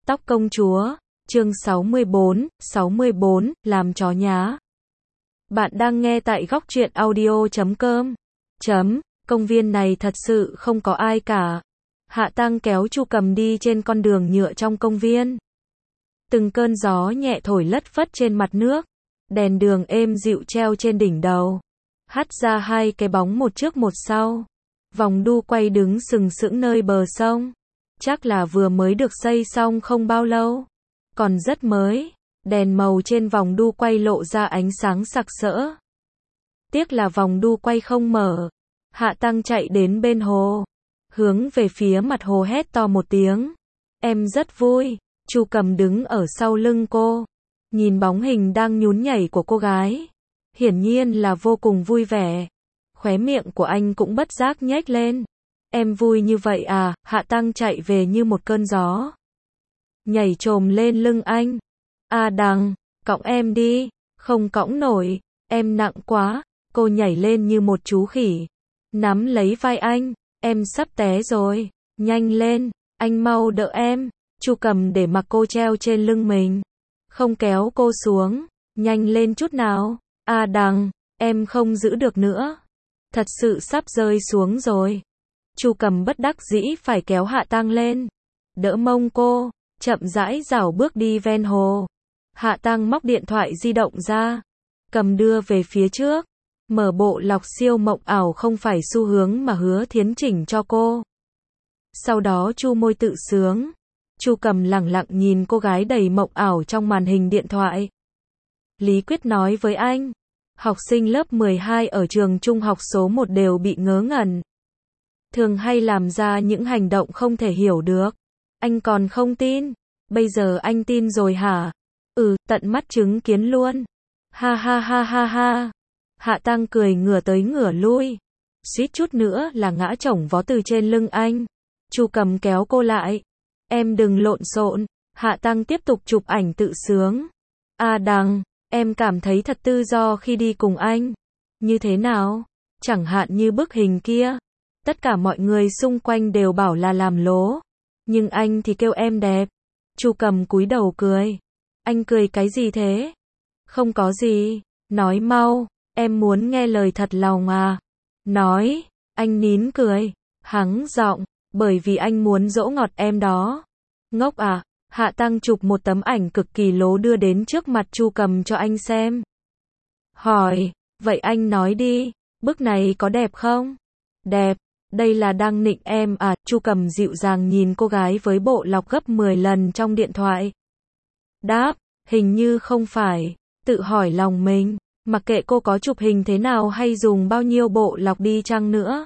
Tóc công chúa, chương 64, làm chó nhá. Bạn đang nghe tại góc truyện audio.com. Công viên này thật sự không có ai cả. Hạ Tăng kéo Chu Cầm đi trên con đường nhựa trong công viên. Từng cơn gió nhẹ thổi lất phất trên mặt nước. Đèn đường êm dịu treo trên đỉnh đầu. Hắt ra hai cái bóng một trước một sau. Vòng đu quay đứng sừng sững nơi bờ sông. Chắc là vừa mới được xây xong không bao lâu. Còn rất mới. Đèn màu trên vòng đu quay lộ ra ánh sáng sặc sỡ. Tiếc là vòng đu quay không mở. Hạ Tăng chạy đến bên hồ. Hướng về phía mặt hồ hét to một tiếng. Em rất vui. Chu Cầm đứng ở sau lưng cô. Nhìn bóng hình đang nhún nhảy của cô gái. Hiển nhiên là vô cùng vui vẻ. Khóe miệng của anh cũng bất giác nhếch lên. Em vui như vậy à? Hạ Tăng chạy về như một cơn gió. Nhảy chồm lên lưng anh. À Đằng, cõng em đi. Không cõng nổi, em nặng quá. Cô nhảy lên như một chú khỉ. Nắm lấy vai anh. Em sắp té rồi. Nhanh lên, anh mau đỡ em. Chu Cầm để mặc cô treo trên lưng mình. Không kéo cô xuống. Nhanh lên chút nào. À Đằng, em không giữ được nữa. Thật sự sắp rơi xuống rồi. Chu Cầm bất đắc dĩ phải kéo Hạ Tăng lên. Đỡ mông cô, chậm rãi rảo bước đi ven hồ. Hạ Tăng móc điện thoại di động ra. Cầm đưa về phía trước. Mở bộ lọc siêu mộng ảo không phải xu hướng mà Hứa Thiến chỉnh cho cô. Sau đó chu môi tự sướng. Chu Cầm lẳng lặng nhìn cô gái đầy mộng ảo trong màn hình điện thoại. Lý Quyết nói với anh. Học sinh lớp 12 ở trường trung học số 1 đều bị ngớ ngẩn. Thường hay làm ra những hành động không thể hiểu được. Anh còn không tin. Bây giờ anh tin rồi hả? Tận mắt chứng kiến luôn. Ha ha ha ha ha. Hạ Tăng cười ngửa tới ngửa lui. Suýt chút nữa là ngã chổng vó từ trên lưng anh. Chu Cầm kéo cô lại. Em đừng lộn xộn. Hạ Tăng tiếp tục chụp ảnh tự sướng. À Đằng, em cảm thấy thật tự do khi đi cùng anh. Như thế nào? Chẳng hạn như bức hình kia. Tất cả mọi người xung quanh đều bảo là làm lố. Nhưng anh thì kêu em đẹp. Chu Cầm cúi đầu cười. Anh cười cái gì thế? Không có gì. Nói mau. Em muốn nghe lời thật lòng à? Nói. Anh nín cười. Hắng giọng. Bởi vì anh muốn dỗ ngọt em đó. Ngốc à? Hạ Tăng chụp một tấm ảnh cực kỳ lố đưa đến trước mặt Chu Cầm cho anh xem. Hỏi. Vậy anh nói đi. Bức này có đẹp không? Đẹp. Đây là đang nịnh em à? Chu Cầm dịu dàng nhìn cô gái với bộ lọc gấp 10 lần trong điện thoại. Đáp. Hình như không phải. Tự hỏi lòng mình. Mặc kệ cô có chụp hình thế nào hay dùng bao nhiêu bộ lọc đi chăng nữa.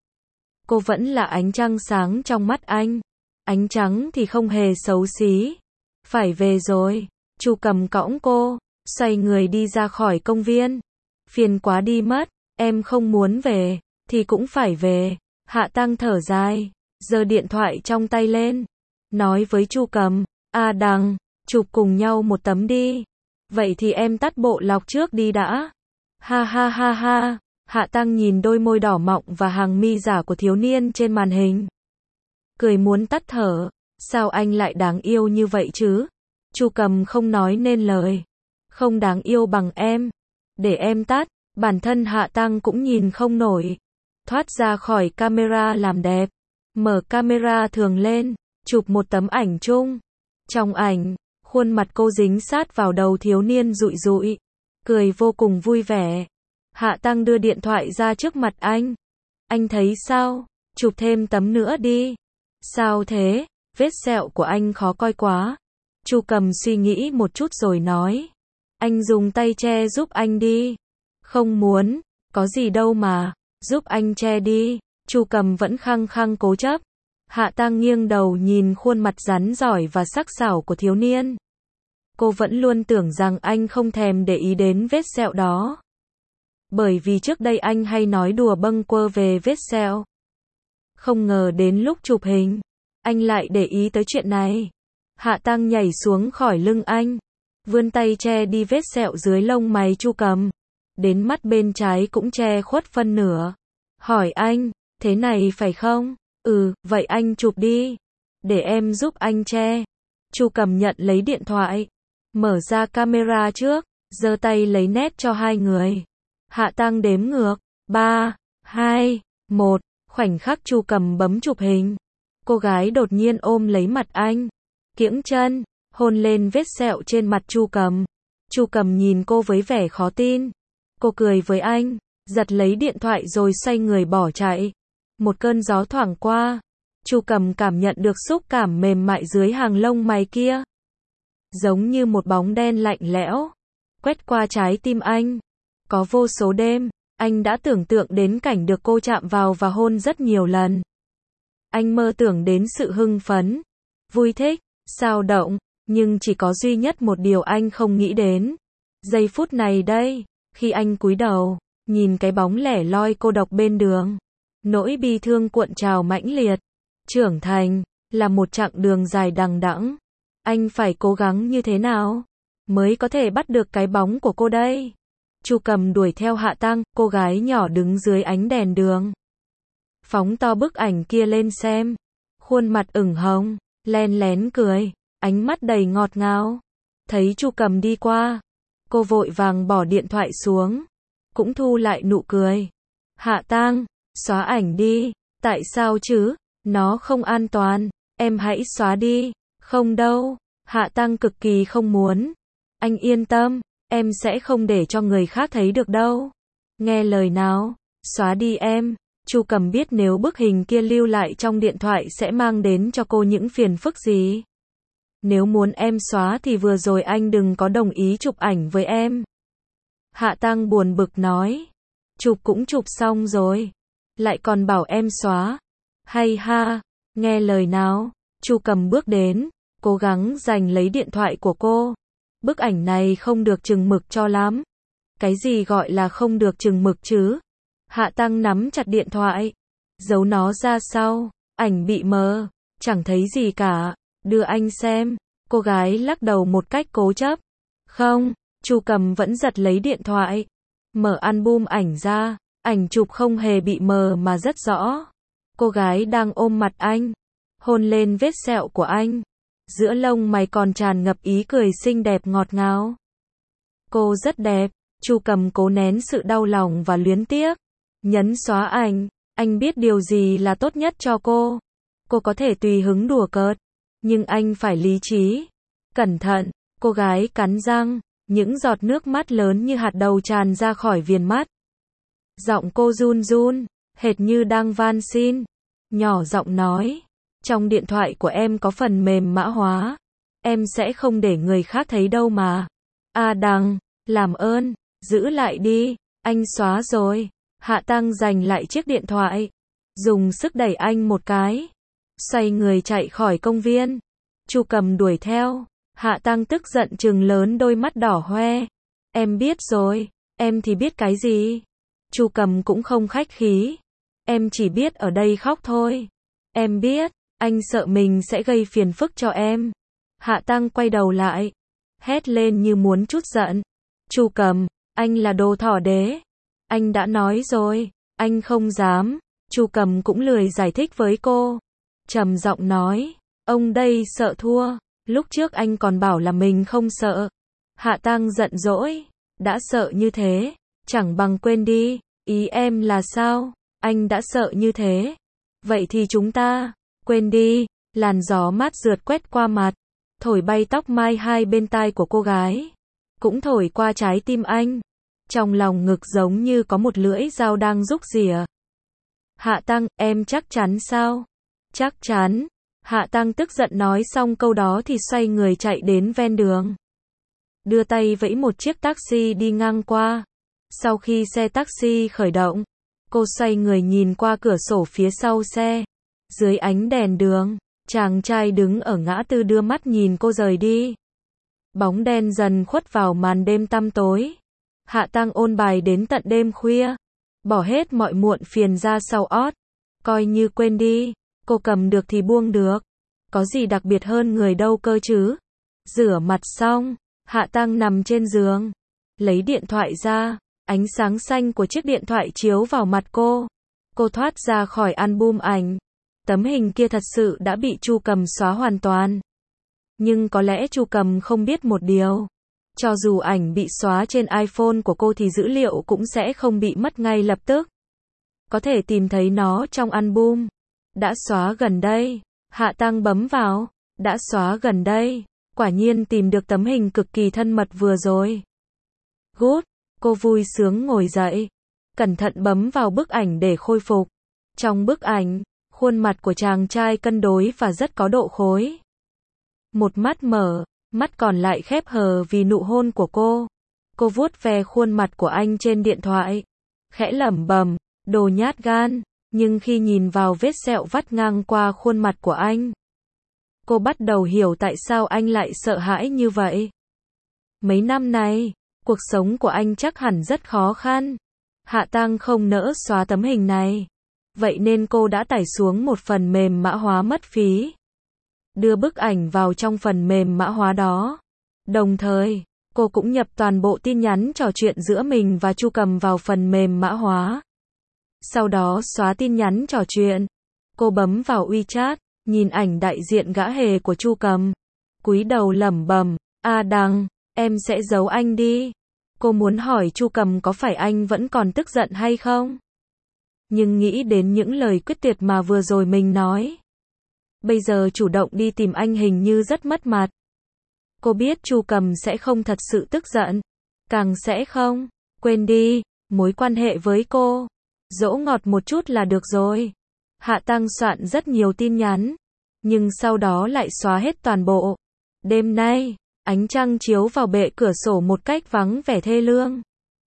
Cô vẫn là ánh trăng sáng trong mắt anh. Ánh trắng thì không hề xấu xí. Phải về rồi. Chu Cầm cõng cô. Xoay người đi ra khỏi công viên. Phiền quá đi mất. Em không muốn về. Thì cũng phải về. Hạ Tăng thở dài. Giơ điện thoại trong tay lên. Nói với Chu Cầm. À Đằng, chụp cùng nhau một tấm đi. Vậy thì em tắt bộ lọc trước đi đã. Ha ha ha ha. Hạ Tăng nhìn đôi môi đỏ mọng và hàng mi giả của thiếu niên trên màn hình. Cười muốn tắt thở. Sao anh lại đáng yêu như vậy chứ? Chu Cầm không nói nên lời. Không đáng yêu bằng em. Để em tắt. Bản thân Hạ Tăng cũng nhìn không nổi. Thoát ra khỏi camera làm đẹp. Mở camera thường lên. Chụp một tấm ảnh chung. Trong ảnh, khuôn mặt cô dính sát vào đầu thiếu niên rụi rụi. Cười vô cùng vui vẻ. Hạ Tăng đưa điện thoại ra trước mặt anh. Anh thấy sao? Chụp thêm tấm nữa đi. Sao thế? Vết sẹo của anh khó coi quá. Chu Cầm suy nghĩ một chút rồi nói. Anh dùng tay che giúp anh đi. Không muốn. Có gì đâu mà. Giúp anh che đi. Chu Cầm vẫn khăng khăng cố chấp. Hạ Tăng nghiêng đầu nhìn khuôn mặt rắn giỏi và sắc sảo của thiếu niên. Cô vẫn luôn tưởng rằng anh không thèm để ý đến vết sẹo đó. Bởi vì trước đây anh hay nói đùa bâng quơ về vết sẹo. Không ngờ đến lúc chụp hình, anh lại để ý tới chuyện này. Hạ Tăng nhảy xuống khỏi lưng anh. Vươn tay che đi vết sẹo dưới lông mày Chu Cầm. Đến mắt bên trái cũng che khuất phân nửa. Hỏi anh, thế này phải không? Vậy anh chụp đi. Để em giúp anh che. Chu Cầm nhận lấy điện thoại, mở ra camera trước, giơ tay lấy nét cho hai người. Hạ Tăng đếm ngược, 3, 2, 1, khoảnh khắc Chu Cầm bấm chụp hình. Cô gái đột nhiên ôm lấy mặt anh, kiễng chân, hôn lên vết sẹo trên mặt Chu Cầm. Chu Cầm nhìn cô với vẻ khó tin. Cô cười với anh, giật lấy điện thoại rồi xoay người bỏ chạy. Một cơn gió thoảng qua, Chu Cầm cảm nhận được xúc cảm mềm mại dưới hàng lông mày kia. Giống như một bóng đen lạnh lẽo, quét qua trái tim anh. Có vô số đêm, anh đã tưởng tượng đến cảnh được cô chạm vào và hôn rất nhiều lần. Anh mơ tưởng đến sự hưng phấn, vui thích, sao động, nhưng chỉ có duy nhất một điều anh không nghĩ đến. Giây phút này đây, khi anh cúi đầu, nhìn cái bóng lẻ loi cô độc bên đường. Nỗi bi thương cuộn trào mãnh liệt. Trưởng thành, là một chặng đường dài đằng đẵng. Anh phải cố gắng như thế nào, mới có thể bắt được cái bóng của cô đây? Chu Cầm đuổi theo Hạ Tăng, cô gái nhỏ đứng dưới ánh đèn đường. Phóng to bức ảnh kia lên xem. Khuôn mặt ửng hồng, len lén cười, ánh mắt đầy ngọt ngào. Thấy Chu Cầm đi qua, cô vội vàng bỏ điện thoại xuống, cũng thu lại nụ cười. Hạ Tăng, xóa ảnh đi. Tại sao chứ? Nó không an toàn. Em hãy xóa đi. Không đâu. Hạ Tăng cực kỳ không muốn. Anh yên tâm, em sẽ không để cho người khác thấy được đâu. Nghe lời nào, xóa đi em. Chu Cầm biết nếu bức hình kia lưu lại trong điện thoại sẽ mang đến cho cô những phiền phức gì. Nếu muốn em xóa thì vừa rồi anh đừng có đồng ý chụp ảnh với em. Hạ Tăng buồn bực nói. Chụp cũng chụp xong rồi, lại còn bảo em xóa. Hay ha, nghe lời nào. Chu Cầm bước đến, cố gắng giành lấy điện thoại của cô. Bức ảnh này không được chừng mực cho lắm. Cái gì gọi là không được chừng mực chứ? Hạ Tăng nắm chặt điện thoại, giấu nó ra sau. Ảnh bị mờ, chẳng thấy gì cả. Đưa anh xem. Cô gái lắc đầu một cách cố chấp. Không. Chu Cầm vẫn giật lấy điện thoại, mở album ảnh ra. Ảnh chụp không hề bị mờ mà rất rõ. Cô gái đang ôm mặt anh, hôn lên vết sẹo của anh. Giữa lông mày còn tràn ngập ý cười xinh đẹp ngọt ngào. Cô rất đẹp. Chu Cầm cố nén sự đau lòng và luyến tiếc. Nhấn xóa ảnh. Anh biết điều gì là tốt nhất cho cô. Cô có thể tùy hứng đùa cợt, nhưng anh phải lý trí. Cẩn thận. Cô gái cắn răng, những giọt nước mắt lớn như hạt đậu tràn ra khỏi viền mắt. Giọng cô run run, hệt như đang van xin. Nhỏ giọng nói, trong điện thoại của em có phần mềm mã hóa. Em sẽ không để người khác thấy đâu mà. Đằng, làm ơn, giữ lại đi. Anh xóa rồi. Hạ Tăng giành lại chiếc điện thoại, dùng sức đẩy anh một cái, xoay người chạy khỏi công viên. Chu Cầm đuổi theo. Hạ Tăng tức giận trừng lớn đôi mắt đỏ hoe. Em biết rồi. Em thì biết cái gì? Chu Cầm cũng không khách khí. Em chỉ biết ở đây khóc thôi. Em biết, anh sợ mình sẽ gây phiền phức cho em. Hạ Tăng quay đầu lại, hét lên như muốn trút giận. Chu Cầm, anh là đồ thỏ đế. Anh đã nói rồi, anh không dám. Chu Cầm cũng lười giải thích với cô. Trầm giọng nói, ông đây sợ thua. Lúc trước anh còn bảo là mình không sợ. Hạ Tăng giận dỗi, đã sợ như thế, chẳng bằng quên đi. Ý em là sao? Anh đã sợ như thế. Vậy thì chúng ta, quên đi. Làn gió mát rượt quét qua mặt, thổi bay tóc mai hai bên tai của cô gái, cũng thổi qua trái tim anh. Trong lòng ngực giống như có một lưỡi dao đang rúc rỉa. Hạ Tăng, em chắc chắn sao? Chắc chắn. Hạ Tăng tức giận nói xong câu đó thì xoay người chạy đến ven đường. Đưa tay vẫy một chiếc taxi đi ngang qua. Sau khi xe taxi khởi động, cô xoay người nhìn qua cửa sổ phía sau xe. Dưới ánh đèn đường, chàng trai đứng ở ngã tư đưa mắt nhìn cô rời đi. Bóng đen dần khuất vào màn đêm tăm tối. Hạ Tăng ôn bài đến tận đêm khuya, bỏ hết mọi muộn phiền ra sau ót. Coi như quên đi, cô cầm được thì buông được. Có gì đặc biệt hơn người đâu cơ chứ. Rửa mặt xong, Hạ Tăng nằm trên giường, lấy điện thoại ra. Ánh sáng xanh của chiếc điện thoại chiếu vào mặt cô. Cô thoát ra khỏi album ảnh. Tấm hình kia thật sự đã bị Chu Cầm xóa hoàn toàn. Nhưng có lẽ Chu Cầm không biết một điều. Cho dù ảnh bị xóa trên iPhone của cô thì dữ liệu cũng sẽ không bị mất ngay lập tức. Có thể tìm thấy nó trong album. Đã xóa gần đây. Hạ Tăng bấm vào. Đã xóa gần đây. Quả nhiên tìm được tấm hình cực kỳ thân mật vừa rồi. Good. Cô vui sướng ngồi dậy. Cẩn thận bấm vào bức ảnh để khôi phục. Trong bức ảnh, khuôn mặt của chàng trai cân đối và rất có độ khối. Một mắt mở, mắt còn lại khép hờ vì nụ hôn của cô. Cô vuốt ve khuôn mặt của anh trên điện thoại. Khẽ lẩm bẩm, đồ nhát gan. Nhưng khi nhìn vào vết sẹo vắt ngang qua khuôn mặt của anh, cô bắt đầu hiểu tại sao anh lại sợ hãi như vậy. Mấy năm nay, cuộc sống của anh chắc hẳn rất khó khăn. Hạ Tăng không nỡ xóa tấm hình này. Vậy nên cô đã tải xuống một phần mềm mã hóa mất phí. Đưa bức ảnh vào trong phần mềm mã hóa đó. Đồng thời, cô cũng nhập toàn bộ tin nhắn trò chuyện giữa mình và Chu Cầm vào phần mềm mã hóa. Sau đó xóa tin nhắn trò chuyện. Cô bấm vào WeChat, nhìn ảnh đại diện gã hề của Chu Cầm. Cúi đầu lẩm bẩm, "A Đằng, em sẽ giấu anh đi." Cô muốn hỏi Chu Cầm có phải anh vẫn còn tức giận hay không? Nhưng nghĩ đến những lời quyết tuyệt mà vừa rồi mình nói. Bây giờ chủ động đi tìm anh hình như rất mất mặt. Cô biết Chu Cầm sẽ không thật sự tức giận. Càng sẽ không. Quên đi, mối quan hệ với cô. Dỗ ngọt một chút là được rồi. Hạ Tăng soạn rất nhiều tin nhắn. Nhưng sau đó lại xóa hết toàn bộ. Đêm nay, ánh trăng chiếu vào bệ cửa sổ một cách vắng vẻ thê lương.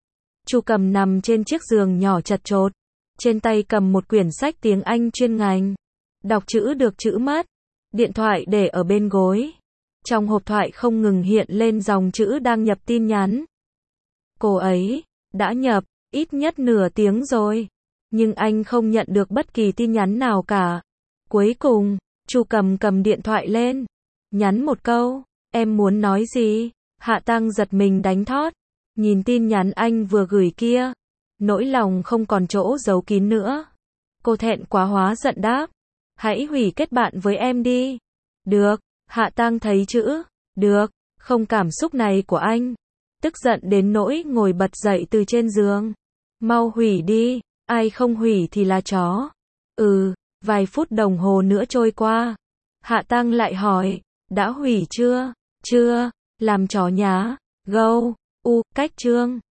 Chu Cầm nằm trên chiếc giường nhỏ chật chội. Trên tay cầm một quyển sách tiếng Anh chuyên ngành. Đọc chữ được chữ mất. Điện thoại để ở bên gối. Trong hộp thoại không ngừng hiện lên dòng chữ đang nhập tin nhắn. Cô ấy đã nhập ít nhất nửa tiếng rồi. Nhưng anh không nhận được bất kỳ tin nhắn nào cả. Cuối cùng, Chu Cầm cầm điện thoại lên. Nhắn một câu. Em muốn nói gì? Hạ Tăng giật mình đánh thót. Nhìn tin nhắn anh vừa gửi kia. Nỗi lòng không còn chỗ giấu kín nữa. Cô thẹn quá hóa giận đáp. Hãy hủy kết bạn với em đi. Được. Hạ Tăng thấy chữ được không cảm xúc này của anh. Tức giận đến nỗi ngồi bật dậy từ trên giường. Mau hủy đi. Ai không hủy thì là chó. Vài phút đồng hồ nữa trôi qua. Hạ Tăng lại hỏi. Đã hủy chưa? Chưa. Làm chó nhá. Cách chương.